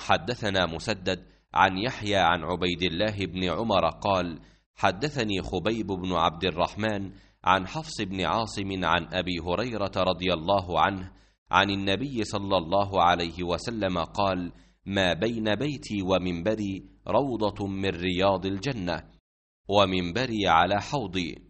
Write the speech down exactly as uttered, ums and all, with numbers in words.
حدثنا مسدد عن يحيى عن عبيد الله بن عمر قال حدثني خبيب بن عبد الرحمن عن حفص بن عاصم عن أبي هريرة رضي الله عنه عن النبي صلى الله عليه وسلم قال ما بين بيتي ومنبري روضة من رياض الجنة، ومنبري على حوضي.